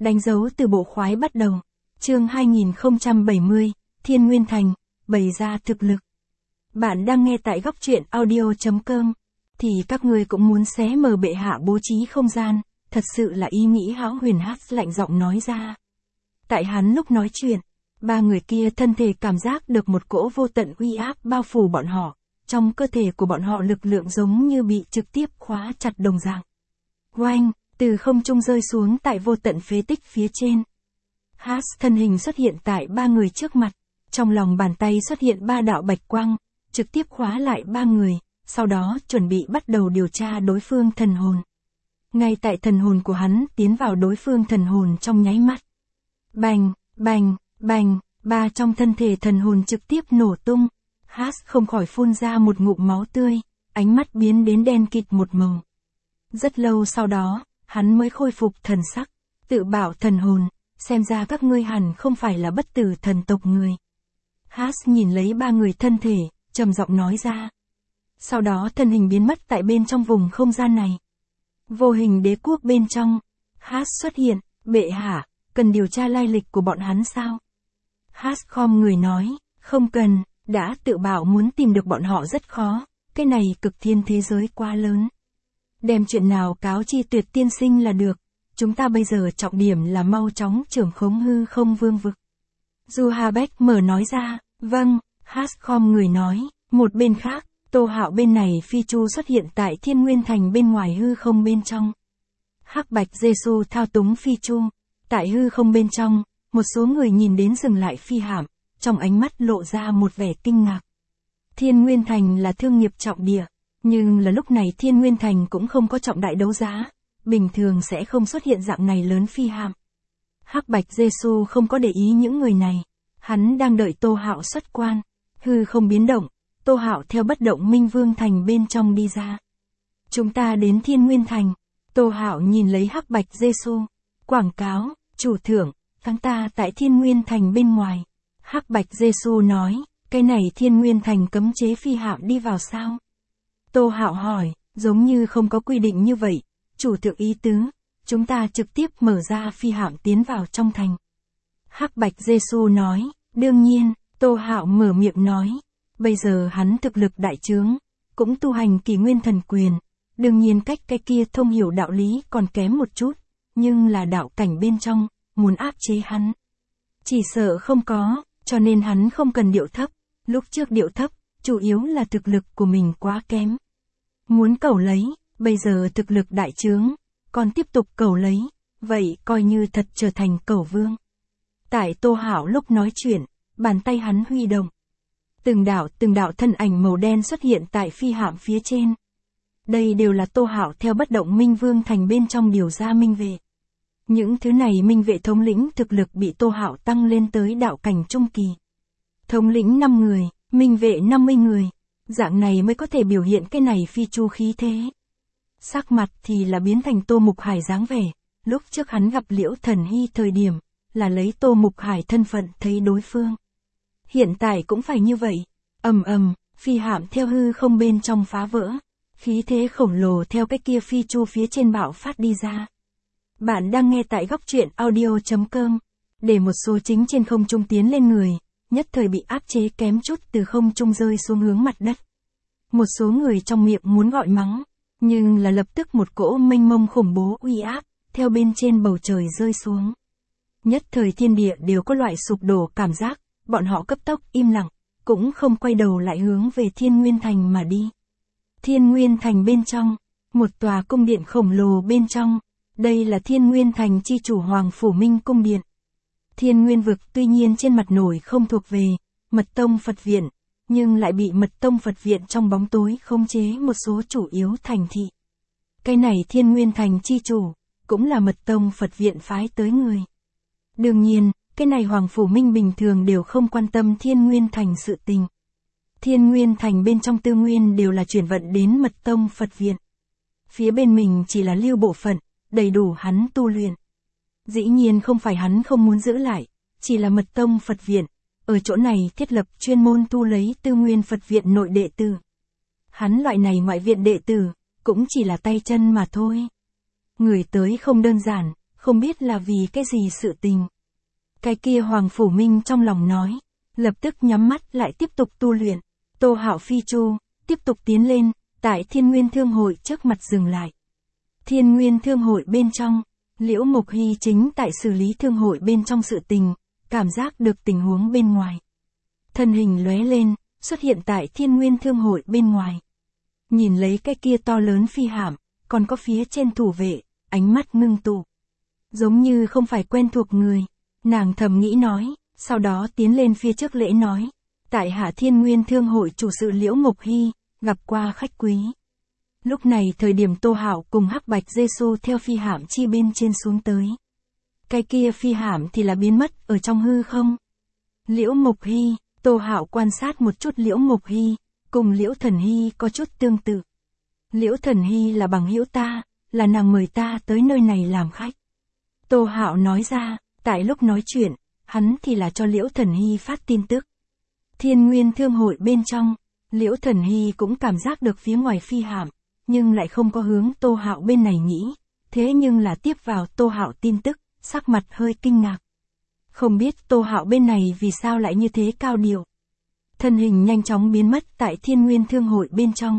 Đánh dấu từ bộ khoái bắt đầu. Chương 2070, Thiên Nguyên Thành, bày ra thực lực. Bạn đang nghe tại góc truyện audio.com. Thì các ngươi cũng muốn xé mở bệ hạ bố trí không gian, thật sự là ý nghĩ hão huyền. Hát lạnh giọng nói ra. Tại hắn lúc nói chuyện, ba người kia thân thể cảm giác được một cỗ vô tận uy áp bao phủ bọn họ. Trong cơ thể của bọn họ lực lượng giống như bị trực tiếp khóa chặt đồng dạng. Oanh, từ không trung rơi xuống tại vô tận phế tích phía trên. Hát thân hình xuất hiện tại ba người trước mặt. Trong lòng bàn tay xuất hiện ba đạo bạch quang, trực tiếp khóa lại ba người, sau đó chuẩn bị bắt đầu điều tra đối phương thần hồn. Ngay tại thần hồn của hắn tiến vào đối phương thần hồn trong nháy mắt. Bành, bành, bành, ba trong thân thể thần hồn trực tiếp nổ tung. Hát không khỏi phun ra một ngụm máu tươi, ánh mắt biến đến đen kịt một màu. Rất lâu sau đó, hắn mới khôi phục thần sắc, tự bảo thần hồn, xem ra các ngươi hẳn không phải là bất tử thần tộc người. Hát nhìn lấy ba người thân thể, trầm giọng nói ra. Sau đó thân hình biến mất tại bên trong vùng không gian này. Vô hình đế quốc bên trong, Hát xuất hiện, bệ hạ, cần điều tra lai lịch của bọn hắn sao? Hát khom người nói, không cần, đã tự bảo muốn tìm được bọn họ rất khó, cái này cực thiên thế giới quá lớn. Đem chuyện nào cáo chi Tuyệt tiên sinh là được, chúng ta bây giờ trọng điểm là mau chóng trưởng khống hư không vương vực. Du Hà Bách mở nói ra, vâng, Hát khom người nói, một bên khác, Tô Hạo bên này phi chu xuất hiện tại Thiên Nguyên Thành bên ngoài hư không bên trong. Hắc Bạch Giê-xu thao túng phi chu, tại hư không bên trong, một số người nhìn đến dừng lại phi hạm, trong ánh mắt lộ ra một vẻ kinh ngạc. Thiên Nguyên Thành là thương nghiệp trọng địa, nhưng là lúc này Thiên Nguyên Thành cũng không có trọng đại đấu giá, bình thường sẽ không xuất hiện dạng này lớn phi hạm. Hắc Bạch Giê-xu không có để ý những người này, hắn đang đợi Tô Hạo xuất quan, hư không biến động, Tô Hạo theo bất động Minh Vương Thành bên trong đi ra. Chúng ta đến Thiên Nguyên Thành, Tô Hạo nhìn lấy Hắc Bạch Giê-xu, quảng cáo, chủ thưởng, tháng ta tại Thiên Nguyên Thành bên ngoài. Hắc Bạch Giê-xu nói, cái này Thiên Nguyên Thành cấm chế phi hạm đi vào sao? Tô Hạo hỏi, giống như không có quy định như vậy, chủ thượng ý tứ, chúng ta trực tiếp mở ra phi hạm tiến vào trong thành. Hắc Bạch Giê-xu nói, đương nhiên, Tô Hạo mở miệng nói, bây giờ hắn thực lực đại trướng, cũng tu hành Kỳ Nguyên Thần Quyền, đương nhiên cách cái kia thông hiểu đạo lý còn kém một chút, nhưng là đạo cảnh bên trong, muốn áp chế hắn. Chỉ sợ không có, cho nên hắn không cần điệu thấp, lúc trước điệu thấp, chủ yếu là thực lực của mình quá kém. Muốn cầu lấy, bây giờ thực lực đại trướng, còn tiếp tục cầu lấy, vậy coi như thật trở thành cẩu vương. Tại Tô Hạo lúc nói chuyện, bàn tay hắn huy động. Từng đạo thân ảnh màu đen xuất hiện tại phi hạm phía trên. Đây đều là Tô Hạo theo bất động Minh Vương Thành bên trong điều ra minh vệ. Những thứ này minh vệ thống lĩnh thực lực bị Tô Hạo tăng lên tới đạo cảnh trung kỳ. Thống lĩnh 5 người, minh vệ 50 người, dạng này mới có thể biểu hiện cái này phi chu khí thế. Sắc mặt thì là biến thành Tô Mục Hải dáng vẻ, lúc trước hắn gặp Liễu Thần Hy thời điểm, là lấy Tô Mục Hải thân phận thấy đối phương. Hiện tại cũng phải như vậy, phi hạm theo hư không bên trong phá vỡ, khí thế khổng lồ theo cái kia phi chu phía trên bạo phát đi ra. Bạn đang nghe tại góc truyện audio.com, để một số chính trên không trung tiến lên người, nhất thời bị áp chế kém chút từ không trung rơi xuống hướng mặt đất. Một số người trong miệng muốn gọi mắng, nhưng là lập tức một cỗ mênh mông khủng bố uy áp, theo bên trên bầu trời rơi xuống. Nhất thời thiên địa đều có loại sụp đổ cảm giác, bọn họ cấp tốc im lặng, cũng không quay đầu lại hướng về Thiên Nguyên Thành mà đi. Thiên Nguyên Thành bên trong, một tòa cung điện khổng lồ bên trong, đây là Thiên Nguyên Thành chi chủ Hoàng Phủ Minh cung điện. Thiên Nguyên vực tuy nhiên trên mặt nổi không thuộc về Mật Tông Phật Viện, nhưng lại bị Mật Tông Phật Viện trong bóng tối khống chế một số chủ yếu thành thị. Cái này Thiên Nguyên Thành chi chủ, cũng là Mật Tông Phật Viện phái tới người. Đương nhiên, cái này Hoàng Phủ Minh bình thường đều không quan tâm Thiên Nguyên Thành sự tình. Thiên Nguyên Thành bên trong tư nguyên đều là chuyển vận đến Mật Tông Phật Viện. Phía bên mình chỉ là lưu bộ phận, đầy đủ hắn tu luyện. Dĩ nhiên không phải hắn không muốn giữ lại, chỉ là Mật Tông Phật Viện, ở chỗ này thiết lập chuyên môn tu lấy tư nguyên Phật Viện nội đệ tử. Hắn loại này ngoại viện đệ tử, cũng chỉ là tay chân mà thôi. Người tới không đơn giản, không biết là vì cái gì sự tình. Cái kia Hoàng Phủ Minh trong lòng nói, lập tức nhắm mắt lại tiếp tục tu luyện. Tô Hạo phi chu, tiếp tục tiến lên, tại Thiên Nguyên Thương Hội trước mặt dừng lại. Thiên Nguyên Thương Hội bên trong, Liễu Mộc Hy chính tại xử lý thương hội bên trong sự tình, cảm giác được tình huống bên ngoài. Thân hình lóe lên, xuất hiện tại Thiên Nguyên Thương Hội bên ngoài. Nhìn lấy cái kia to lớn phi hạm, còn có phía trên thủ vệ, ánh mắt ngưng tụ. Giống như không phải quen thuộc người, nàng thầm nghĩ nói, sau đó tiến lên phía trước lễ nói. Tại hạ Thiên Nguyên Thương Hội chủ sự Liễu Mộc Hy, gặp qua khách quý. Lúc này thời điểm Tô Hạo cùng Hắc Bạch Giê-xu theo phi hạm chi bên trên xuống tới. Cái kia phi hạm thì là biến mất ở trong hư không. Liễu Mộc Hy, Tô Hạo quan sát một chút Liễu Mộc Hy, cùng Liễu Thần Hy có chút tương tự. Liễu Thần Hy là bằng hữu ta, là nàng mời ta tới nơi này làm khách. Tô Hạo nói ra, tại lúc nói chuyện, hắn thì là cho Liễu Thần Hy phát tin tức. Thiên Nguyên Thương Hội bên trong, Liễu Thần Hy cũng cảm giác được phía ngoài phi hạm, nhưng lại không có hướng Tô Hạo bên này nghĩ, thế nhưng là tiếp vào Tô Hạo tin tức, sắc mặt hơi kinh ngạc. Không biết Tô Hạo bên này vì sao lại như thế cao điệu. Thân hình nhanh chóng biến mất tại Thiên Nguyên Thương Hội bên trong.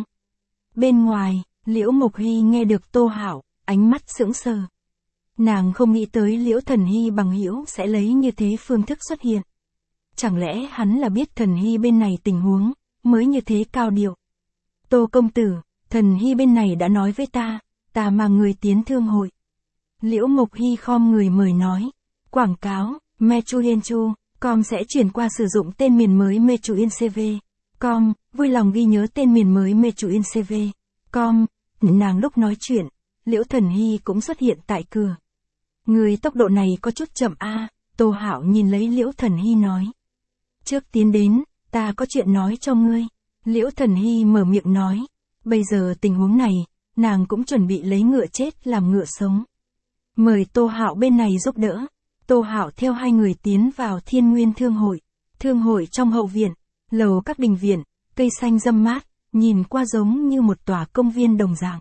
Bên ngoài, Liễu Mộc Hy nghe được Tô Hạo, ánh mắt sững sờ. Nàng không nghĩ tới Liễu Thần Hy bằng hữu sẽ lấy như thế phương thức xuất hiện. Chẳng lẽ hắn là biết Thần Hy bên này tình huống, mới như thế cao điệu. Tô công tử, Thần Hy bên này đã nói với ta mang người tiến thương hội. Liễu Mộc Hy khom người mời nói. Quảng cáo, Mechuyenchu.com sẽ chuyển qua sử dụng tên miền mới Mechuyencv.com, vui lòng ghi nhớ tên miền mới Mechuyencv.com. Nàng lúc nói chuyện, Liễu Thần Hy cũng xuất hiện tại cửa. Người tốc độ này có chút chậm a. Tô Hạo nhìn lấy Liễu Thần Hy nói. Trước tiến đến, ta có chuyện nói cho ngươi. Liễu Thần Hy mở miệng nói. Bây giờ tình huống này, nàng cũng chuẩn bị lấy ngựa chết làm ngựa sống. Mời Tô Hạo bên này giúp đỡ. Tô Hạo theo hai người tiến vào Thiên Nguyên Thương Hội. Thương hội trong hậu viện, lầu các đình viện, cây xanh râm mát, nhìn qua giống như một tòa công viên đồng dạng.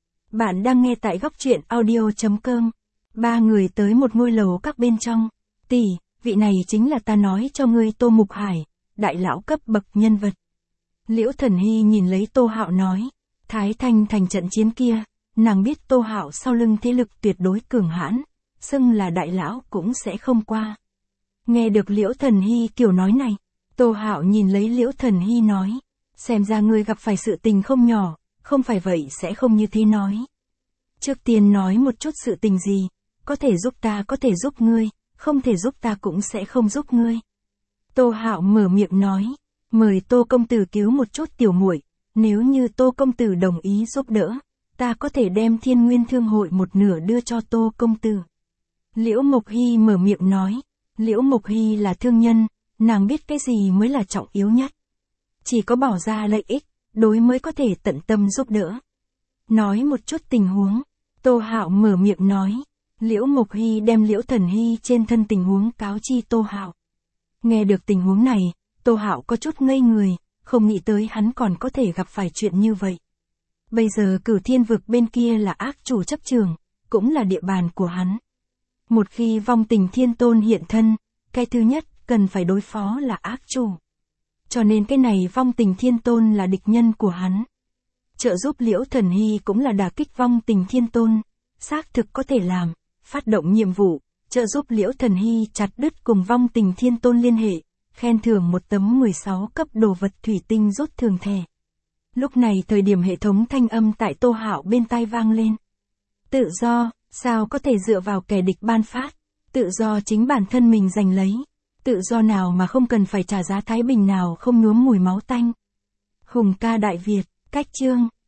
Bạn đang nghe tại góc truyện audio.com. Ba người tới một ngôi lầu các bên trong. Tỷ, vị này chính là ta nói cho ngươi Tô Mục Hải, đại lão cấp bậc nhân vật. Liễu Thần Hy nhìn lấy Tô Hạo nói. Thái Thanh thành trận chiến kia, nàng biết Tô Hạo sau lưng thế lực tuyệt đối cường hãn, xưng là đại lão cũng sẽ không qua. Nghe được Liễu Thần Hy kiểu nói này, Tô Hạo nhìn lấy Liễu Thần Hy nói. Xem ra ngươi gặp phải sự tình không nhỏ, không phải vậy sẽ không như thế nói. Trước tiên nói một chút sự tình gì, có thể giúp ta có thể giúp ngươi, không thể giúp ta cũng sẽ không giúp ngươi. Tô Hạo mở miệng nói, mời Tô công tử cứu một chút tiểu muội, nếu như Tô công tử đồng ý giúp đỡ, ta có thể đem Thiên Nguyên Thương Hội một nửa đưa cho Tô công tử. Liễu Mộc Hy mở miệng nói, Liễu Mộc Hy là thương nhân, nàng biết cái gì mới là trọng yếu nhất. Chỉ có bỏ ra lợi ích, đối mới có thể tận tâm giúp đỡ. Nói một chút tình huống, Tô Hạo mở miệng nói, Liễu Mộc Hy đem Liễu Thần Hy trên thân tình huống cáo chi Tô Hạo. Nghe được tình huống này, Tô Hạo có chút ngây người, không nghĩ tới hắn còn có thể gặp phải chuyện như vậy. Bây giờ Cửu Thiên vực bên kia là ác chủ chấp trường, cũng là địa bàn của hắn. Một khi vong tình thiên tôn hiện thân, cái thứ nhất cần phải đối phó là ác chủ. Cho nên cái này vong tình thiên tôn là địch nhân của hắn. Trợ giúp Liễu Thần Hy cũng là đả kích vong tình thiên tôn, xác thực có thể làm, phát động nhiệm vụ, trợ giúp Liễu Thần Hy chặt đứt cùng vong tình thiên tôn liên hệ, khen thưởng một tấm 16 cấp đồ vật thủy tinh rút thường thẻ. Lúc này thời điểm hệ thống thanh âm tại Tô Hạo bên tai vang lên. Tự do, sao có thể dựa vào kẻ địch ban phát, tự do chính bản thân mình giành lấy, tự do nào mà không cần phải trả giá thái bình nào không nhuốm mùi máu tanh. Hùng ca Đại Việt, cách chương,